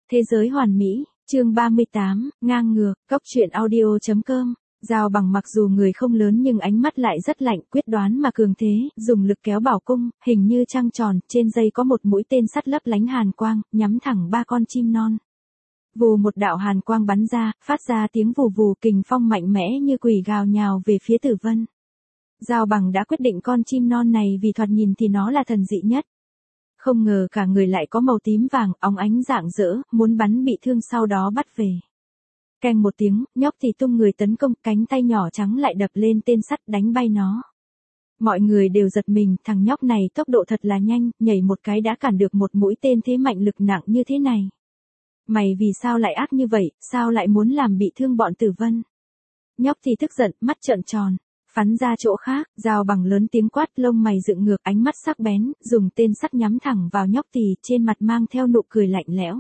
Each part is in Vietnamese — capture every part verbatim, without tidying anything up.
Thế giới hoàn mỹ, chương ba mươi tám, ngang ngược, góc truyện audio chấm com. Giao Bằng mặc dù người không lớn nhưng ánh mắt lại rất lạnh, quyết đoán mà cường thế, dùng lực kéo bảo cung, hình như trăng tròn, trên dây có một mũi tên sắt lấp lánh hàn quang, nhắm thẳng ba con chim non. Vù một đạo hàn quang bắn ra, phát ra tiếng vù vù, kình phong mạnh mẽ như quỷ gào nhào về phía Tử Vân. Giao Bằng đã quyết định con chim non này vì thoạt nhìn thì nó là thần dị nhất. Không ngờ cả người lại có màu tím vàng, óng ánh rạng rỡ, muốn bắn bị thương sau đó bắt về. Keng một tiếng, nhóc thì tung người tấn công, cánh tay nhỏ trắng lại đập lên tên sắt đánh bay nó. Mọi người đều giật mình, thằng nhóc này tốc độ thật là nhanh, nhảy một cái đã cản được một mũi tên thế mạnh lực nặng như thế này. Mày vì sao lại ác như vậy, sao lại muốn làm bị thương bọn Tử Vân? Nhóc thì tức giận, mắt trợn tròn. Phắn ra chỗ khác, Giao Bằng lớn tiếng quát, lông mày dựng ngược, ánh mắt sắc bén, dùng tên sắt nhắm thẳng vào nhóc tỳ, trên mặt mang theo nụ cười lạnh lẽo.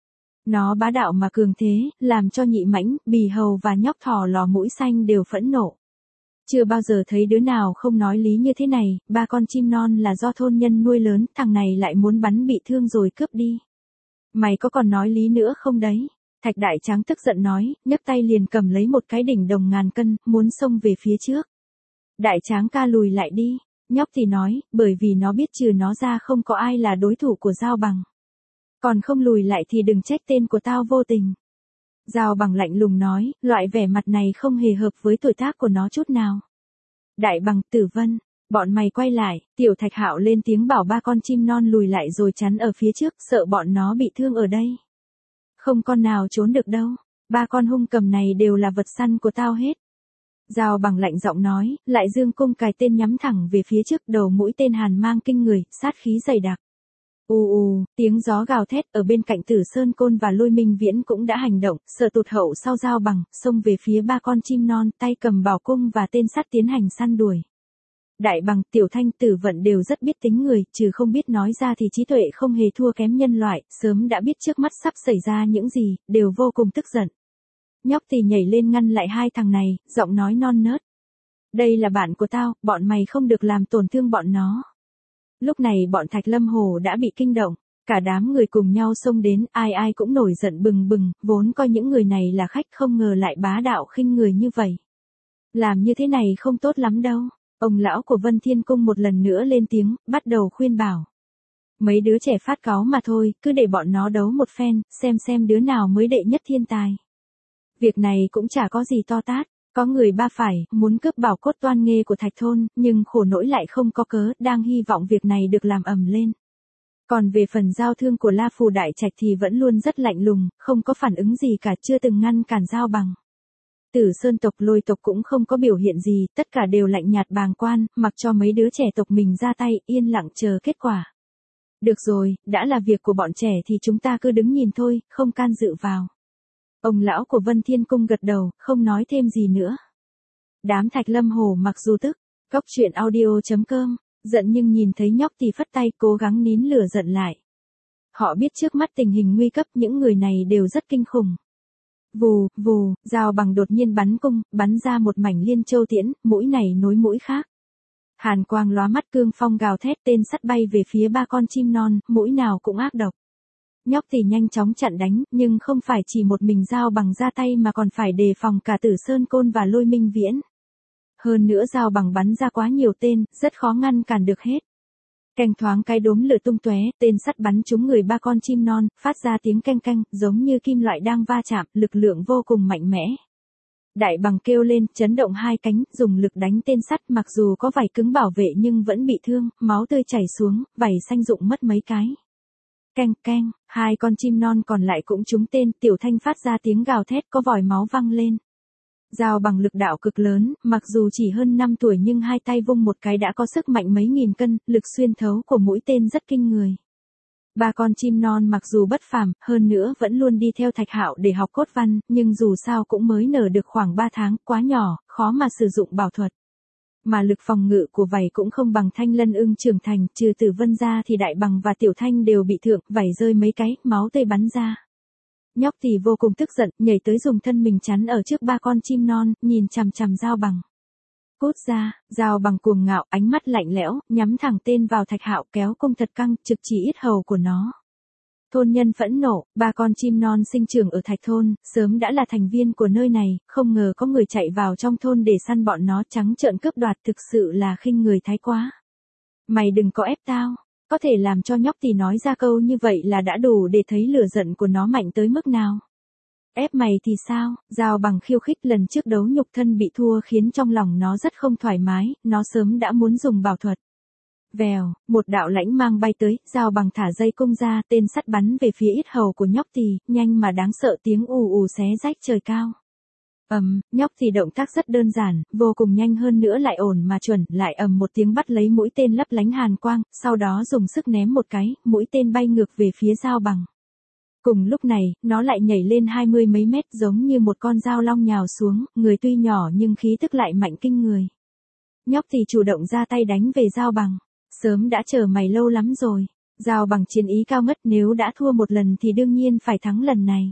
Nó bá đạo mà cường thế, làm cho Nhị Mãnh, Bì Hầu và nhóc thỏ lò mũi xanh đều phẫn nộ. Chưa bao giờ thấy đứa nào không nói lý như thế này, ba con chim non là do thôn nhân nuôi lớn, thằng này lại muốn bắn bị thương rồi cướp đi. Mày có còn nói lý nữa không đấy? Thạch Đại Tráng tức giận nói, nhấc tay liền cầm lấy một cái đỉnh đồng ngàn cân, muốn xông về phía trước. Đại Tráng ca lùi lại đi, nhóc thì nói, bởi vì nó biết trừ nó ra không có ai là đối thủ của Giao Bằng. Còn không lùi lại thì đừng trách tên của tao vô tình. Giao Bằng lạnh lùng nói, loại vẻ mặt này không hề hợp với tuổi tác của nó chút nào. Đại Bằng, Tử Vân, bọn mày quay lại, Tiểu Thạch Hạo lên tiếng bảo ba con chim non lùi lại rồi chắn ở phía trước, sợ bọn nó bị thương ở đây. Không con nào trốn được đâu, ba con hung cầm này đều là vật săn của tao hết. Giao Bằng lạnh giọng nói, lại dương cung cài tên nhắm thẳng về phía trước, đầu mũi tên hàn mang kinh người, sát khí dày đặc. Ù ù, tiếng gió gào thét, ở bên cạnh Tử Sơn Côn và Lôi Minh Viễn cũng đã hành động, sợ tụt hậu sau Giao Bằng, xông về phía ba con chim non, tay cầm bảo cung và tên sắt tiến hành săn đuổi. Đại Bằng, Tiểu Thanh, Tử Vận đều rất biết tính người, trừ không biết nói ra thì trí tuệ không hề thua kém nhân loại, sớm đã biết trước mắt sắp xảy ra những gì, đều vô cùng tức giận. Nhóc thì nhảy lên ngăn lại hai thằng này, giọng nói non nớt. Đây là bạn của tao, bọn mày không được làm tổn thương bọn nó. Lúc này bọn Thạch Lâm Hồ đã bị kinh động, cả đám người cùng nhau xông đến, ai ai cũng nổi giận bừng bừng, vốn coi những người này là khách không ngờ lại bá đạo khinh người như vậy. Làm như thế này không tốt lắm đâu. Ông lão của Vân Thiên Cung một lần nữa lên tiếng, bắt đầu khuyên bảo. Mấy đứa trẻ phát cáu mà thôi, cứ để bọn nó đấu một phen, xem xem đứa nào mới đệ nhất thiên tài. Việc này cũng chả có gì to tát, có người ba phải, muốn cướp bảo cốt toan nghê của Thạch Thôn, nhưng khổ nỗi lại không có cớ, đang hy vọng việc này được làm ầm lên. Còn về phần giao thương của La Phù Đại Trạch thì vẫn luôn rất lạnh lùng, không có phản ứng gì cả, chưa từng ngăn cản Giao Bằng. Tử Sơn tộc Lôi tộc cũng không có biểu hiện gì, tất cả đều lạnh nhạt bàng quan, mặc cho mấy đứa trẻ tộc mình ra tay, yên lặng chờ kết quả. Được rồi, đã là việc của bọn trẻ thì chúng ta cứ đứng nhìn thôi, không can dự vào. Ông lão của Vân Thiên Cung gật đầu, không nói thêm gì nữa. Đám Thạch Lâm Hồ mặc dù tức, góc truyện audio chấm com, giận nhưng nhìn thấy nhóc thì phất tay cố gắng nín lửa giận lại. Họ biết trước mắt tình hình nguy cấp, những người này đều rất kinh khủng. Vù, vù, Giao Bằng đột nhiên bắn cung, bắn ra một mảnh liên châu tiễn, mũi này nối mũi khác. Hàn quang lóa mắt, cương phong gào thét, tên sắt bay về phía ba con chim non, mũi nào cũng ác độc. Nhóc thì nhanh chóng chặn đánh, nhưng không phải chỉ một mình Giao Bằng ra tay mà còn phải đề phòng cả Tử Sơn Côn và Lôi Minh Viễn. Hơn nữa Giao Bằng bắn ra quá nhiều tên, rất khó ngăn cản được hết. Canh thoáng cái đốm lửa tung tóe, tên sắt bắn trúng người ba con chim non, phát ra tiếng canh canh, giống như kim loại đang va chạm, lực lượng vô cùng mạnh mẽ. Đại Bằng kêu lên, chấn động hai cánh, dùng lực đánh tên sắt, mặc dù có vảy cứng bảo vệ nhưng vẫn bị thương, máu tươi chảy xuống, vảy xanh rụng mất mấy cái. Canh canh, hai con chim non còn lại cũng trúng tên, Tiểu Thanh phát ra tiếng gào thét, có vòi máu văng lên. Giao Bằng lực đạo cực lớn, mặc dù chỉ hơn năm tuổi nhưng hai tay vung một cái đã có sức mạnh mấy nghìn cân, lực xuyên thấu của mũi tên rất kinh người. Ba con chim non mặc dù bất phàm, hơn nữa vẫn luôn đi theo Thạch Hạo để học cốt văn, nhưng dù sao cũng mới nở được khoảng ba tháng, quá nhỏ, khó mà sử dụng bảo thuật. Mà lực phòng ngự của vảy cũng không bằng Thanh Lân Ưng trưởng thành, trừ Tử Vân ra thì Đại Bằng và Tiểu Thanh đều bị thượng, vảy rơi mấy cái, máu tươi bắn ra. Nhóc thì vô cùng tức giận, nhảy tới dùng thân mình chắn ở trước ba con chim non, nhìn chằm chằm Giao Bằng. Cút ra, Giao Bằng cuồng ngạo, ánh mắt lạnh lẽo, nhắm thẳng tên vào Thạch Hạo, kéo cung thật căng, trực chỉ yết hầu của nó. Thôn nhân phẫn nộ, ba con chim non sinh trưởng ở Thạch thôn, sớm đã là thành viên của nơi này, không ngờ có người chạy vào trong thôn để săn bọn nó, trắng trợn cướp đoạt, thực sự là khinh người thái quá. Mày đừng có ép tao, có thể làm cho nhóc tì nói ra câu như vậy là đã đủ để thấy lửa giận của nó mạnh tới mức nào. Ép mày thì sao? Giao Bằng khiêu khích, lần trước đấu nhục thân bị thua khiến trong lòng nó rất không thoải mái, nó sớm đã muốn dùng bảo thuật. Vèo, một đạo lãnh mang bay tới, Giao Bằng thả dây cung ra, tên sắt bắn về phía yết hầu của nhóc tì, nhanh mà đáng sợ, tiếng ù ù xé rách trời cao. Ầm, um, nhóc tì động tác rất đơn giản, vô cùng nhanh hơn nữa lại ổn mà chuẩn, lại ầm một tiếng bắt lấy mũi tên lấp lánh hàn quang, sau đó dùng sức ném một cái, mũi tên bay ngược về phía Giao Bằng. Cùng lúc này, nó lại nhảy lên hai mươi mấy mét giống như một con dao long nhào xuống, người tuy nhỏ nhưng khí tức lại mạnh kinh người. Nhóc tì chủ động ra tay đánh về Giao Bằng. Sớm đã chờ mày lâu lắm rồi. Giao Bằng chiến ý cao ngất, nếu đã thua một lần thì đương nhiên phải thắng lần này.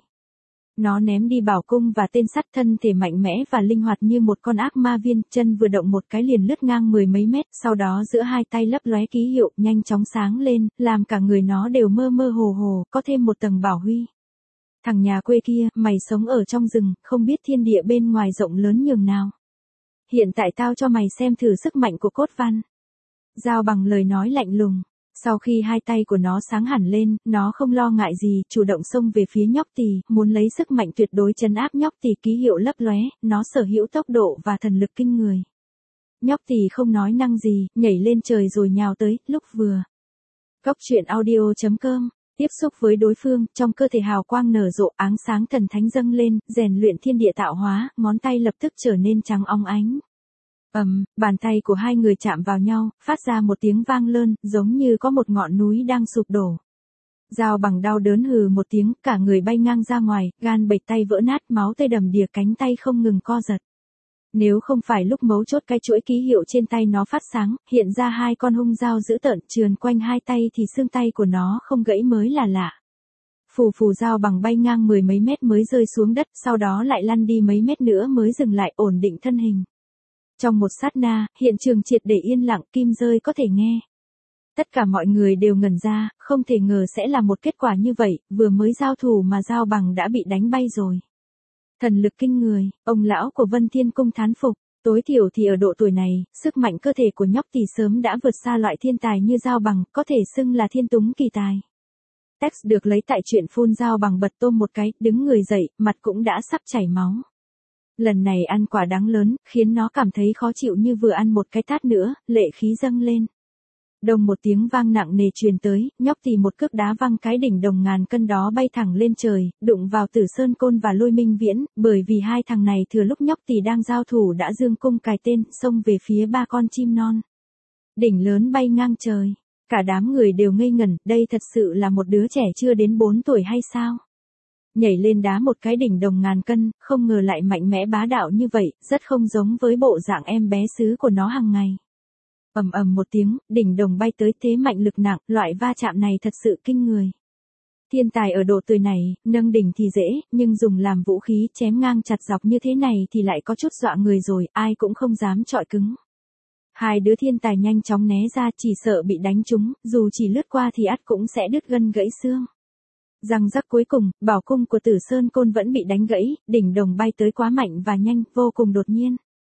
Nó ném đi bảo cung và tên sắt, thân thể mạnh mẽ và linh hoạt như một con ác ma viên, chân vừa động một cái liền lướt ngang mười mấy mét, sau đó giữa hai tay lấp lóe ký hiệu, nhanh chóng sáng lên, làm cả người nó đều mơ mơ hồ hồ, có thêm một tầng bảo huy. Thằng nhà quê kia, mày sống ở trong rừng, không biết thiên địa bên ngoài rộng lớn nhường nào. Hiện tại tao cho mày xem thử sức mạnh của cốt văn. Giao Bằng lời nói lạnh lùng. Sau khi hai tay của nó sáng hẳn lên, nó không lo ngại gì, chủ động xông về phía nhóc tì, muốn lấy sức mạnh tuyệt đối trấn áp nhóc tì, ký hiệu lấp lóe, nó sở hữu tốc độ và thần lực kinh người. Nhóc tì không nói năng gì, nhảy lên trời rồi nhào tới, lúc vừa. Góc truyện audio chấm com, tiếp xúc với đối phương, trong cơ thể hào quang nở rộ, áng sáng thần thánh dâng lên, rèn luyện thiên địa tạo hóa, ngón tay lập tức trở nên trắng óng ánh. Ầm, um, bàn tay của hai người chạm vào nhau, phát ra một tiếng vang lơn, giống như có một ngọn núi đang sụp đổ. Giao Bằng đau đớn hừ một tiếng, cả người bay ngang ra ngoài, gan bệch tay vỡ nát, máu tươi đầm đìa, cánh tay không ngừng co giật. Nếu không phải lúc mấu chốt cái chuỗi ký hiệu trên tay nó phát sáng, hiện ra hai con hung dao dữ tợn trườn quanh hai tay thì xương tay của nó không gãy mới là lạ. Phù phù, Giao Bằng bay ngang mười mấy mét mới rơi xuống đất, sau đó lại lăn đi mấy mét nữa mới dừng lại, ổn định thân hình. Trong một sát na, hiện trường triệt để yên lặng, kim rơi có thể nghe. Tất cả mọi người đều ngẩn ra, không thể ngờ sẽ là một kết quả như vậy, vừa mới giao thủ mà Giao Bằng đã bị đánh bay rồi. Thần lực kinh người, ông lão của Vân Thiên Cung thán phục, tối thiểu thì ở độ tuổi này, sức mạnh cơ thể của nhóc thì sớm đã vượt xa loại thiên tài như Giao Bằng, có thể xưng là thiên túng kỳ tài. Text được lấy tại truyện phun. Giao Bằng bật tôm một cái, đứng người dậy, mặt cũng đã sắp chảy máu. Lần này ăn quả đắng lớn, khiến nó cảm thấy khó chịu như vừa ăn một cái tát nữa, lệ khí dâng lên. Đồng một tiếng vang nặng nề truyền tới, nhóc thì một cước đá văng cái đỉnh đồng ngàn cân đó bay thẳng lên trời, đụng vào Tử Sơn Côn và Lôi Minh Viễn, bởi vì hai thằng này thừa lúc nhóc thì đang giao thủ đã dương cung cài tên, xông về phía ba con chim non. Đỉnh lớn bay ngang trời, cả đám người đều ngây ngẩn, đây thật sự là một đứa trẻ chưa đến bốn tuổi hay sao? Nhảy lên đá một cái đỉnh đồng ngàn cân, không ngờ lại mạnh mẽ bá đạo như vậy, rất không giống với bộ dạng em bé xứ của nó hàng ngày. Ầm ầm một tiếng, đỉnh đồng bay tới, thế mạnh lực nặng, loại va chạm này thật sự kinh người. Thiên tài ở độ tuổi này, nâng đỉnh thì dễ, nhưng dùng làm vũ khí chém ngang chặt dọc như thế này thì lại có chút dọa người rồi, ai cũng không dám chọi cứng. Hai đứa thiên tài nhanh chóng né ra, chỉ sợ bị đánh trúng, dù chỉ lướt qua thì ắt cũng sẽ đứt gân gãy xương. Răng rắc cuối cùng, bảo cung của Tử Sơn Côn vẫn bị đánh gãy, đỉnh đồng bay tới quá mạnh và nhanh, vô cùng đột nhiên.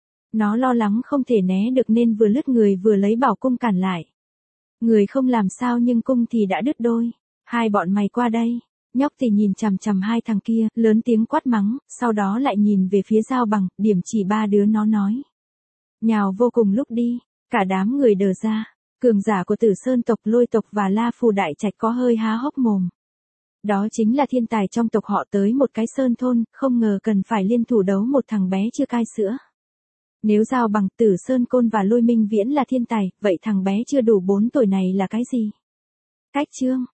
Nó lo lắng không thể né được nên vừa lướt người vừa lấy bảo cung cản lại. Người không làm sao nhưng cung thì đã đứt đôi. Hai bọn mày qua đây. Nhóc thì nhìn chằm chằm hai thằng kia, lớn tiếng quát mắng, sau đó lại nhìn về phía Giao Bằng, điểm chỉ ba đứa nó nói. Nhào vô cùng lúc đi, cả đám người đờ ra. Cường giả của Tử Sơn tộc, Lôi tộc và La Phù Đại Trạch có hơi há hốc mồm. Đó chính là thiên tài trong tộc họ tới một cái sơn thôn, không ngờ cần phải liên thủ đấu một thằng bé chưa cai sữa. Nếu Giao Bằng, Tử Sơn Côn và Lôi Minh Viễn là thiên tài, vậy thằng bé chưa đủ bốn tuổi này là cái gì? Cách chương